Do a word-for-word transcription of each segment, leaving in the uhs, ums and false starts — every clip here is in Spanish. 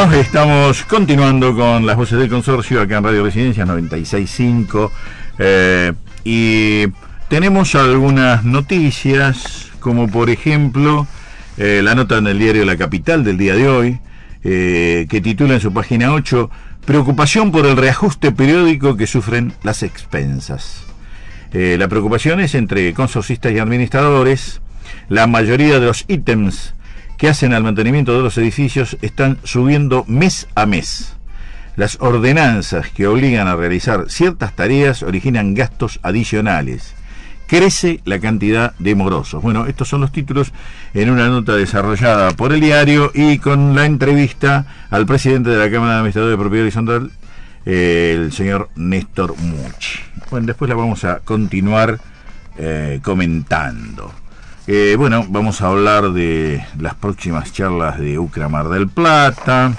Bueno, estamos continuando con las voces del consorcio acá en Radio Residencias noventa y seis punto cinco eh, y tenemos algunas noticias, como por ejemplo eh, la nota en el diario La Capital del día de hoy, eh, que titula en su página ocho: preocupación por el reajuste periódico que sufren las expensas. Eh, la preocupación es entre consorcistas y administradores. La mayoría de los ítems que hacen al mantenimiento de los edificios están subiendo mes a mes. Las ordenanzas que obligan a realizar ciertas tareas originan gastos adicionales. Crece la cantidad de morosos. Bueno, estos son los títulos en una nota desarrollada por el diario y con la entrevista al presidente de la Cámara de Administradores de Propiedad Horizontal, eh, el señor Néstor Mucci. Bueno, después la vamos a continuar eh, comentando. Eh, bueno, vamos a hablar de las próximas charlas de UCRA Mar del Plata.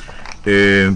Eh,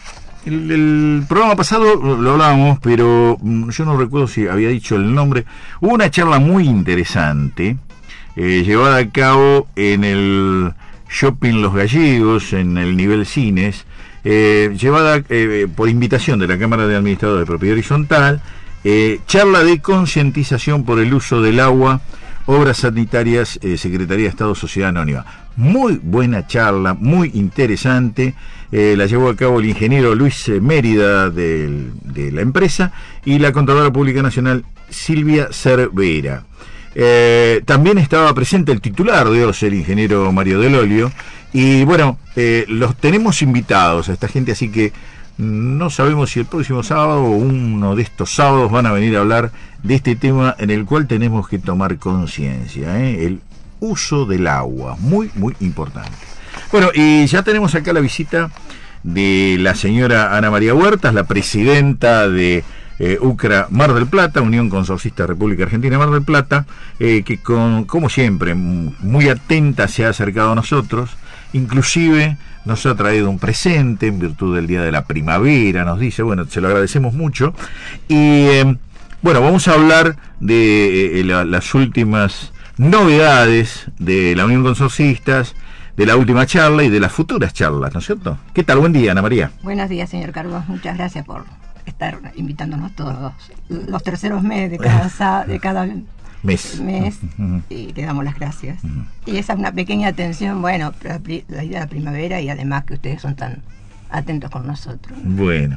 el, el programa pasado lo hablábamos, pero yo no recuerdo si había dicho el nombre. Hubo una charla muy interesante eh, llevada a cabo en el Shopping Los Gallegos, en el nivel Cines, eh, llevada eh, por invitación de la Cámara de Administradores de Propiedad Horizontal, eh, charla de concientización por el uso del agua, Obras Sanitarias, eh, Secretaría de Estado, Sociedad Anónima. Muy buena charla, muy interesante. Eh, la llevó a cabo el ingeniero Luis Mérida de, de la empresa y la Contadora Pública Nacional Silvia Cervera. Eh, también estaba presente el titular de O S E, el ingeniero Mario Del Olio. Y bueno, eh, los tenemos invitados a esta gente, así que no sabemos si el próximo sábado o uno de estos sábados van a venir a hablar de este tema en el cual tenemos que tomar conciencia, ¿eh? El uso del agua, muy, muy importante. Bueno, y ya tenemos acá la visita de la señora Ana María Huertas, la presidenta de eh, UCRA Mar del Plata, Unión Consorcista República Argentina Mar del Plata, eh, que con, como siempre, muy atenta se ha acercado a nosotros, inclusive nos ha traído un presente en virtud del Día de la Primavera, nos dice, bueno, se lo agradecemos mucho. Y eh, bueno, vamos a hablar de eh, la, las últimas novedades de la Unión Consorcistas, de la última charla y de las futuras charlas, ¿no es cierto? ¿Qué tal? Buen día, Ana María. Buenos días, señor Carlos. Muchas gracias por estar invitándonos todos los terceros meses de cada, de cada mes, mes uh-huh. Y le damos las gracias. Uh-huh. Y esa es una pequeña atención, bueno, la, la idea de la primavera y además que ustedes son tan atentos con nosotros. Bueno,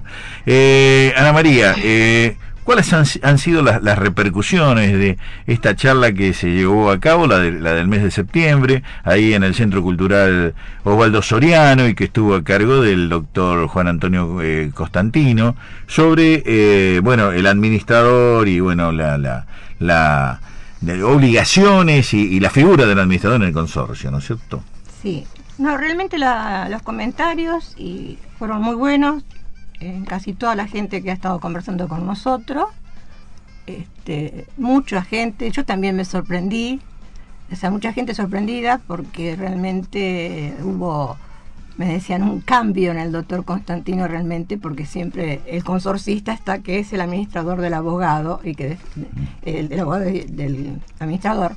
eh, Ana María, eh, ¿cuáles han, han sido las, las repercusiones de esta charla que se llevó a cabo, la, de, la del mes de septiembre, ahí en el Centro Cultural Osvaldo Soriano, y que estuvo a cargo del doctor Juan Antonio eh, Costantino, sobre, eh, bueno, el administrador y, bueno, la... la, la de obligaciones y, y la figura del administrador en el consorcio, ¿no es cierto? Sí, no, realmente la, los comentarios y fueron muy buenos, en casi toda la gente que ha estado conversando con nosotros, este, mucha gente, yo también me sorprendí, o sea, mucha gente sorprendida porque realmente hubo, me decían, un cambio en el doctor Constantino realmente, porque siempre el consorcista está que es el administrador del abogado y que el, el abogado del administrador,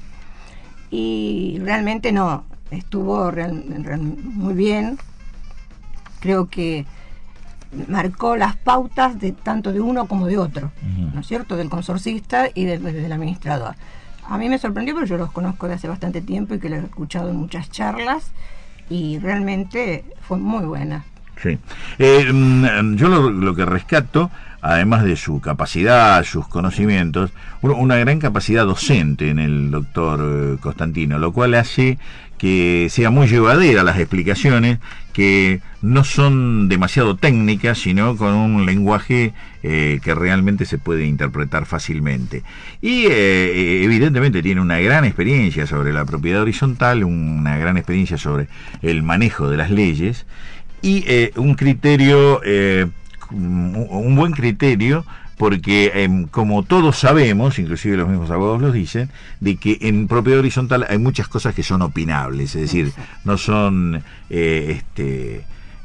y realmente no, estuvo real, real, muy bien. Creo que marcó las pautas de tanto de uno como de otro, uh-huh. ¿no es cierto? Del consorcista y del, del administrador. A mí me sorprendió porque yo los conozco de hace bastante tiempo y que los he escuchado en muchas charlas, y realmente fue muy buena. Sí. Eh, yo lo, lo que rescato, además de su capacidad, sus conocimientos, una gran capacidad docente en el doctor eh, Constantino, lo cual hace que sea muy llevadera las explicaciones, que no son demasiado técnicas, sino con un lenguaje eh, que realmente se puede interpretar fácilmente. Y eh, evidentemente tiene una gran experiencia sobre la propiedad horizontal, una gran experiencia sobre el manejo de las leyes y eh, un criterio, eh, un buen criterio, porque eh, como todos sabemos, inclusive los mismos abogados los dicen, de que en propiedad horizontal hay muchas cosas que son opinables, es decir, no son eh, este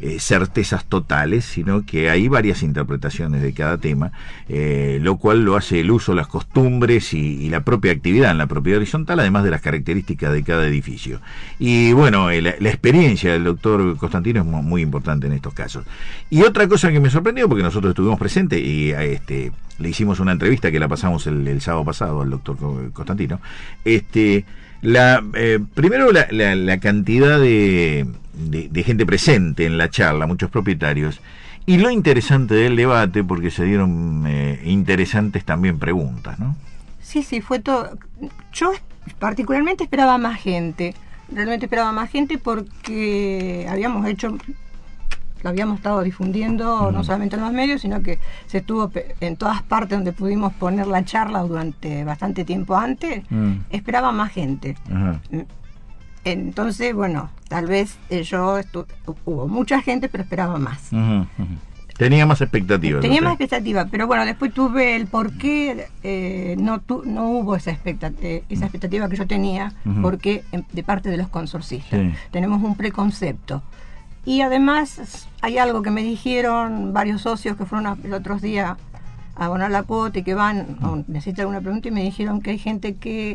eh, certezas totales, sino que hay varias interpretaciones de cada tema, eh, lo cual lo hace el uso, las costumbres y, y la propia actividad en la propiedad horizontal, además de las características de cada edificio. Y bueno, eh, la, la experiencia del doctor Constantino es muy, muy importante en estos casos. Y otra cosa que me sorprendió, porque nosotros estuvimos presentes y este, le hicimos una entrevista que la pasamos el, el sábado pasado al doctor Constantino, este, la, eh, primero la, la, la cantidad de, de, de gente presente en la charla, muchos propietarios, y lo interesante del debate, porque se dieron eh, interesantes también preguntas, ¿no? Sí, sí, fue todo. Yo particularmente esperaba más gente, realmente esperaba más gente porque habíamos hecho... lo habíamos estado difundiendo uh-huh. no solamente en los medios, sino que se estuvo en todas partes donde pudimos poner la charla durante bastante tiempo antes. Uh-huh. Esperaba más gente. Uh-huh. Entonces, bueno, tal vez eh, yo estu- hubo mucha gente, pero esperaba más. Uh-huh. Uh-huh. Tenía más expectativas. Tenía ¿no? más expectativas, pero bueno, después tuve el por qué eh, no, tu, no hubo esa expectativa, esa expectativa que yo tenía, uh-huh. porque de parte de los consorcistas. Sí. Tenemos un preconcepto. Y además hay algo que me dijeron varios socios que fueron a, el otro día a abonar la cuota y que van, o necesitan alguna pregunta, y me dijeron que hay gente que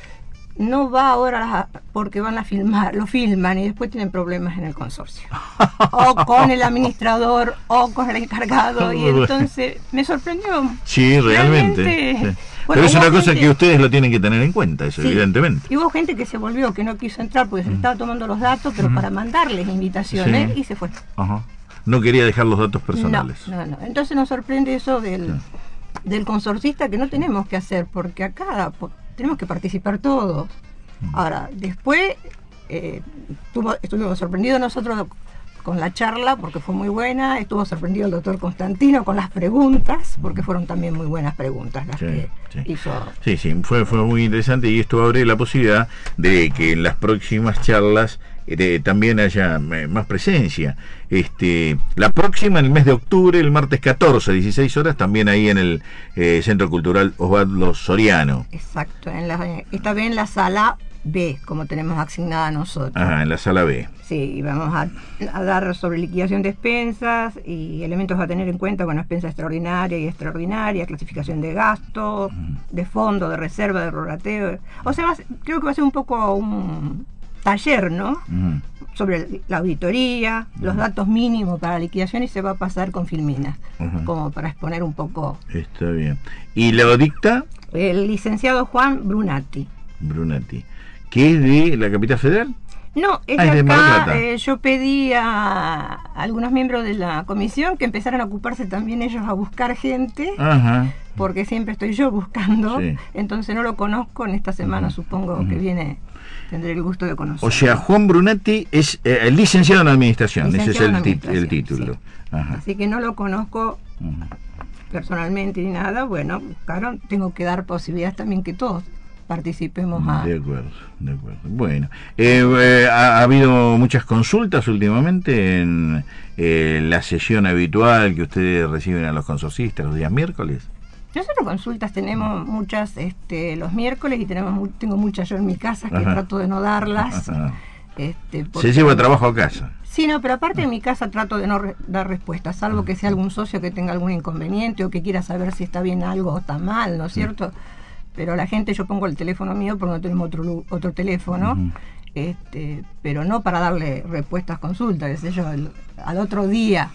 no va ahora porque van a filmar, lo filman y después tienen problemas en el consorcio. O con el administrador o con el encargado. Y entonces me sorprendió. Sí, realmente. realmente sí. Bueno, pero es una cosa gente, que ustedes lo tienen que tener en cuenta, eso, sí, evidentemente. Y hubo gente que se volvió, que no quiso entrar porque mm. se estaba tomando los datos, pero mm. para mandarles invitaciones, sí. y se fue. Ajá. No quería dejar los datos personales. No, no, no. Entonces nos sorprende eso del, sí. del consorcista, que no tenemos que hacer, porque acá po, tenemos que participar todos. Mm. Ahora, después eh, tuvo, estuvimos sorprendidos nosotros con la charla, porque fue muy buena. Estuvo sorprendido el doctor Constantino con las preguntas, porque fueron también muy buenas preguntas las sí, que sí. hizo. Sí, sí, fue, fue muy interesante, y esto abre la posibilidad de que en las próximas charlas eh, también haya eh, más presencia. Este, la próxima, en el mes de octubre, el martes catorce, dieciséis horas, también ahí en el eh, Centro Cultural Osvaldo Soriano. Exacto, en la, esta vez en la sala B, como tenemos asignada nosotros. Ajá, en la sala B. Sí, y vamos a, a dar sobre liquidación de expensas y elementos a tener en cuenta, bueno, expensa extraordinaria y extraordinaria, clasificación de gasto, uh-huh. de fondo, de reserva, de prorrateo. O sea, va, creo que va a ser un poco un taller, ¿no? Uh-huh. Sobre la auditoría, uh-huh. los datos mínimos para la liquidación, y se va a pasar con filminas, uh-huh. como para exponer un poco. Está bien. ¿Y lo dicta? El licenciado Juan Brunati. Brunati. ¿Que es de la capital federal? No, es ah, de acá. De eh, yo pedí a algunos miembros de la comisión que empezaran a ocuparse también ellos a buscar gente, Ajá. porque siempre estoy yo buscando, sí. entonces no lo conozco. En esta semana, uh-huh. supongo uh-huh. que viene, tendré el gusto de conocerlo. O sea, Juan Brunati es eh, el licenciado en administración, licenciado ese es el, tit- el título. Sí. Ajá. Así que no lo conozco uh-huh. personalmente ni nada. Bueno, buscaron, tengo que dar posibilidades también que todos participemos a... De acuerdo, de acuerdo. Bueno, eh, eh, ha, ha habido muchas consultas últimamente en eh, la sesión habitual que ustedes reciben a los consorcistas los días miércoles. Nosotros consultas tenemos muchas este, los miércoles, y tenemos tengo muchas yo en mi casa que Ajá. trato de no darlas. Este, Se lleva trabajo a casa. Sí, no, pero aparte en mi casa trato de no re- dar respuestas, salvo que sea algún socio que tenga algún inconveniente o que quiera saber si está bien algo o está mal, ¿no es cierto? Pero la gente, yo pongo el teléfono mío porque no tenemos otro otro teléfono, uh-huh. este, pero no para darle respuestas, consultas, qué sé yo. El, al otro día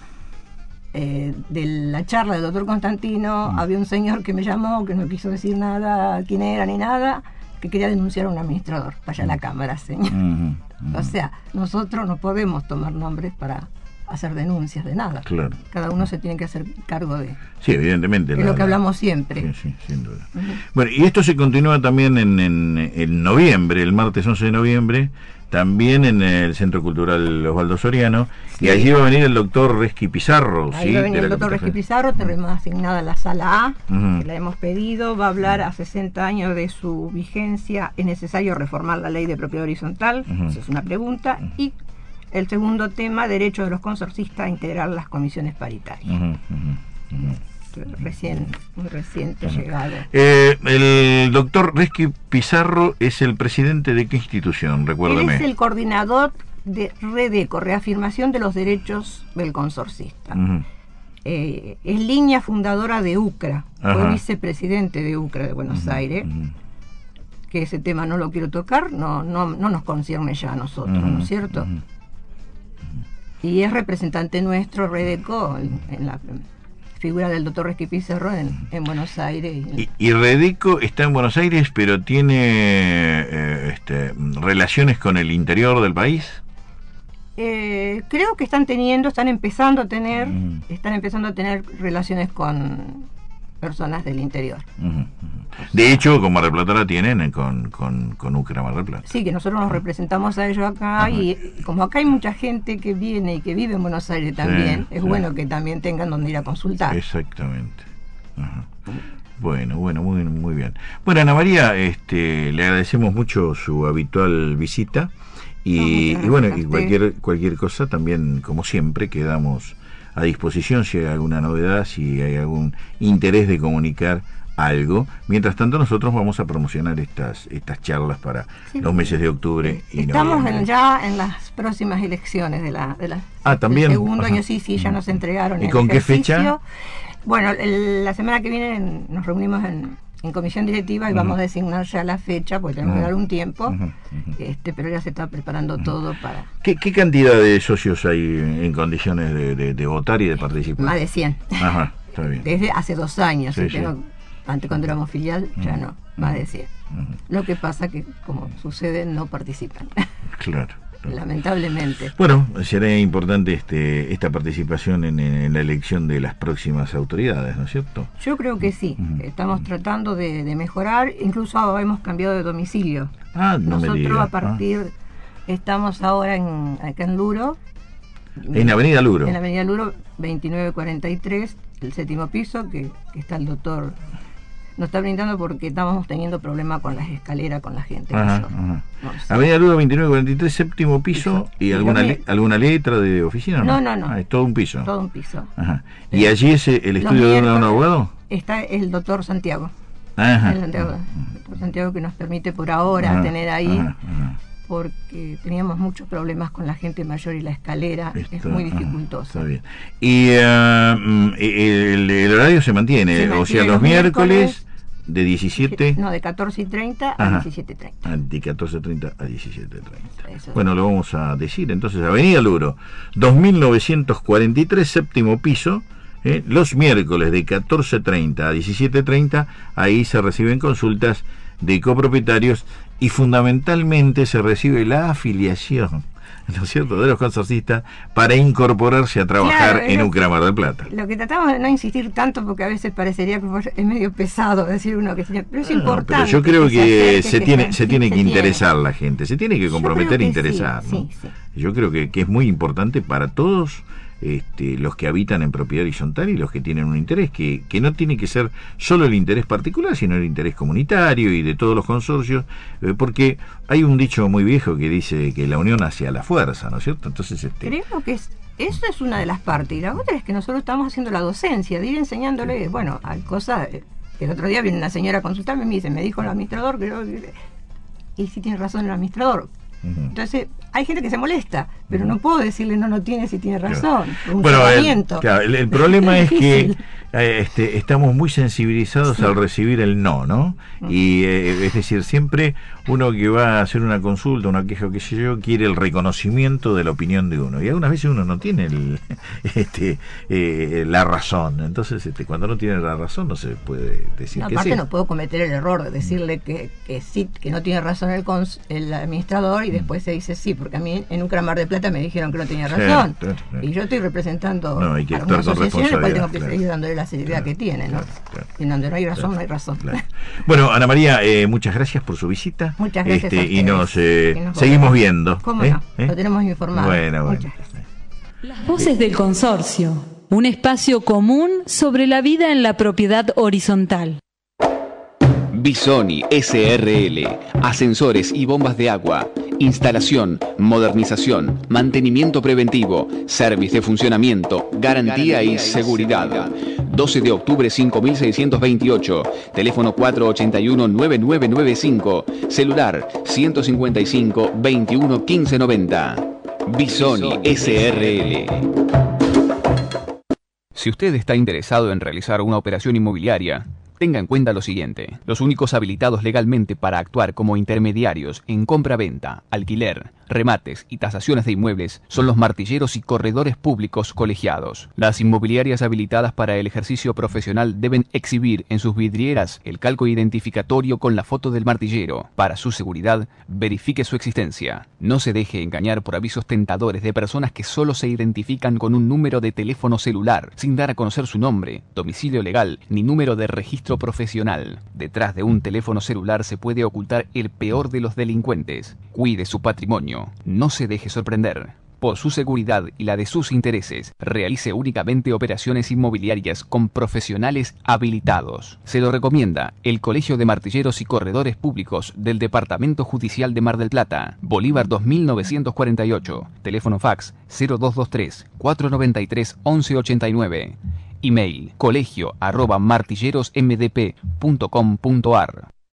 eh, de la charla del doctor Constantino, uh-huh. había un señor que me llamó, que no quiso decir nada, quién era ni nada, que quería denunciar a un administrador. Vaya a la cámara, señor. Uh-huh. Uh-huh. O sea, nosotros no podemos tomar nombres para hacer denuncias de nada. Claro. Cada uno se tiene que hacer cargo de... Sí, evidentemente. De la, lo que hablamos siempre. Sí, sí, sin duda. Uh-huh. Bueno, y esto se continúa también en, en, en noviembre, el martes once de noviembre, también en el Centro Cultural Osvaldo Soriano, sí. y allí va a venir el doctor Resqui Pizarro. Ahí ¿sí? va a venir el doctor Resqui Pizarro, tenemos asignada la sala A, uh-huh. que la hemos pedido, va a hablar a sesenta años de su vigencia, ¿es necesario reformar la ley de propiedad horizontal? Uh-huh. Esa es una pregunta, uh-huh. y el segundo tema, derecho de los consorcistas a integrar las comisiones paritarias. Uh-huh, uh-huh, uh-huh. Recién, muy reciente uh-huh. llegado. Eh, el doctor Resqui Pizarro es el presidente de qué institución, recuérdame. Él es el coordinador de Redeco, Reafirmación de los Derechos del Consorcista. Uh-huh. Eh, es línea fundadora de UCRA, Ajá. fue vicepresidente de UCRA de Buenos uh-huh. Aires, uh-huh. que ese tema no lo quiero tocar, no, no, no nos concierne ya a nosotros, uh-huh. ¿no es cierto? Uh-huh. Y es representante nuestro, Redeco, en, en la figura del doctor Resqui Pizarro en, en Buenos Aires. Y, y Redeco está en Buenos Aires, pero tiene eh, este, relaciones con el interior del país. Eh, creo que están teniendo, están empezando a tener, mm. están empezando a tener relaciones con personas del interior. Uh-huh. De hecho, con Mar del Plata la tienen con, con, con UCRA Mar del Plata. Sí, que nosotros nos representamos a ellos acá, uh-huh. y como acá hay mucha gente que viene y que vive en Buenos Aires también, sí, es sí. bueno que también tengan donde ir a consultar. Exactamente. Uh-huh. Bueno, bueno, muy, muy bien. Bueno, Ana María, este, le agradecemos mucho su habitual visita. Y, no, y bueno, y cualquier cualquier cosa también, como siempre, quedamos a disposición si hay alguna novedad, si hay algún interés de comunicar algo. Mientras tanto, nosotros vamos a promocionar estas estas charlas para sí, los meses de octubre y estamos en, ya en las próximas elecciones de la, de la ah, ¿también? del segundo Ajá. año, sí, sí, ya nos entregaron. ¿Y con qué fecha? Bueno, el, la semana que viene nos reunimos en en comisión directiva y uh-huh. vamos a designar ya la fecha, porque tenemos uh-huh. que dar un tiempo, uh-huh. Uh-huh. este pero ya se está preparando uh-huh. todo para... ¿Qué, ¿Qué cantidad de socios hay en condiciones de, de, de votar y de participar? Más de cien. Ajá, está bien. Desde hace dos años, sí, sí. tengo, antes cuando éramos filial, uh-huh. ya no, más de cien. Uh-huh. Lo que pasa que, como sucede, no participan. Claro. Lamentablemente. Bueno, será importante este esta participación en, en la elección de las próximas autoridades, ¿no es cierto? Yo creo que sí. Uh-huh. Estamos tratando de, de mejorar, incluso hemos cambiado de domicilio. Ah, no Nosotros me diga. a partir, ah. estamos ahora en acá en Luro. En Avenida Luro. En Avenida Luro, veintinueve cuarenta y tres, el séptimo piso, que, que está el doctor... Nos está brindando porque estamos teniendo problemas con las escaleras, con la gente. Ajá, ajá. No sé. Avenida Luro veintinueve cuarenta y tres, séptimo piso. ¿Y, y alguna le, alguna letra de oficina? No, no, no. no. Ah, es todo un piso. Todo un piso. Ajá. ¿Y allí es el estudio de un abogado? Está el doctor Santiago. Ajá. El doctor, el doctor Santiago, que nos permite por ahora ajá, tener ahí, ajá, ajá. porque teníamos muchos problemas con la gente mayor y la escalera está, es muy dificultosa. Está bien. ¿Y uh, el, el horario se mantiene? Se mantiene o sea, los, los miércoles... miércoles de diecisiete... No, de catorce y treinta a diecisiete y treinta. De catorce y treinta a diecisiete y treinta. Eso. Bueno, lo vamos a decir. Entonces, Avenida Luro, dos mil novecientos cuarenta y tres, séptimo piso, eh, los miércoles de catorce y treinta a diecisiete y treinta, ahí se reciben consultas de copropietarios y fundamentalmente se recibe la afiliación, ¿no es cierto?, de los consorcistas para incorporarse a trabajar claro, en UCRA Mar del Plata. Lo que tratamos de no insistir tanto, porque a veces parecería que es medio pesado decir uno que tiene, pero es no, importante. Pero yo creo que, que se, se, tiene, que, se tiene que se interesar tiene. la gente, se tiene que comprometer e interesar. Sí, ¿no? sí, sí. Yo creo que, que es muy importante para todos. Este, los que habitan en propiedad horizontal y los que tienen un interés que, que no tiene que ser solo el interés particular, sino el interés comunitario y de todos los consorcios, eh, porque hay un dicho muy viejo que dice que la unión hace a la fuerza, ¿no es cierto? Entonces, este... creo que es, eso es una de las partes, y la otra es que nosotros estamos haciendo la docencia, de ir enseñándole, bueno, hay cosas, que el otro día viene una señora a consultarme y me dice, me dijo el administrador que yo, y sí tiene razón el administrador. Uh-huh. Entonces hay gente que se molesta, pero uh-huh. no puedo decirle no, no tiene si tiene razón. Claro. Un bueno, el, claro, el, el problema es que eh, este, estamos muy sensibilizados sí. al recibir el no, ¿no? Uh-huh. Y eh, es decir, siempre uno que va a hacer una consulta, una queja o qué sé yo, quiere el reconocimiento de la opinión de uno. Y algunas veces uno no tiene el, este, eh, la razón. Entonces, este, cuando no tiene la razón, no se puede decir no, que aparte sí. no puedo cometer el error de decirle que, que sí, que no tiene razón el, cons, el administrador y después se dice sí, porque a mí en UCRA Mar del Plata me dijeron que no tenía razón. Sí, sí, sí. Y yo estoy representando no, hay que a una asociación en la cual tengo que claro. seguir dándole la seriedad claro, que tiene, ¿no? Claro, claro, y donde no hay razón, claro, no hay razón. Claro. Bueno, Ana María, eh, muchas gracias por su visita. Muchas gracias este, a ustedes. Y nos, eh, y nos seguimos viendo. ¿Cómo ¿Eh? no? ¿Eh? Lo tenemos informado. Bueno, bueno. Muchas gracias. Las voces del consorcio, un espacio común sobre la vida en la propiedad horizontal. Bisoni S R L, ascensores y bombas de agua, instalación, modernización, mantenimiento preventivo, servicio de funcionamiento, garantía y seguridad. doce de octubre cinco mil seiscientos veintiocho, teléfono cuatro ochenta y uno, nueve nueve nueve cinco, celular ciento cincuenta y cinco, veintiuno, quince noventa. Bisoni S R L. Si usted está interesado en realizar una operación inmobiliaria, tenga en cuenta lo siguiente. Los únicos habilitados legalmente para actuar como intermediarios en compra-venta, alquiler, remates y tasaciones de inmuebles son los martilleros y corredores públicos colegiados. Las inmobiliarias habilitadas para el ejercicio profesional deben exhibir en sus vidrieras el calco identificatorio con la foto del martillero. Para su seguridad, verifique su existencia. No se deje engañar por avisos tentadores de personas que solo se identifican con un número de teléfono celular, sin dar a conocer su nombre, domicilio legal ni número de registro profesional. Detrás de un teléfono celular se puede ocultar el peor de los delincuentes. Cuide su patrimonio. No se deje sorprender. Por su seguridad y la de sus intereses, realice únicamente operaciones inmobiliarias con profesionales habilitados. Se lo recomienda el Colegio de Martilleros y Corredores Públicos del Departamento Judicial de Mar del Plata, Bolívar dos mil novecientos cuarenta y ocho, teléfono fax cero dos dos tres, cuatro nueve tres, once ochenta y nueve, email colegio arroba martillerosmdp punto com punto ar.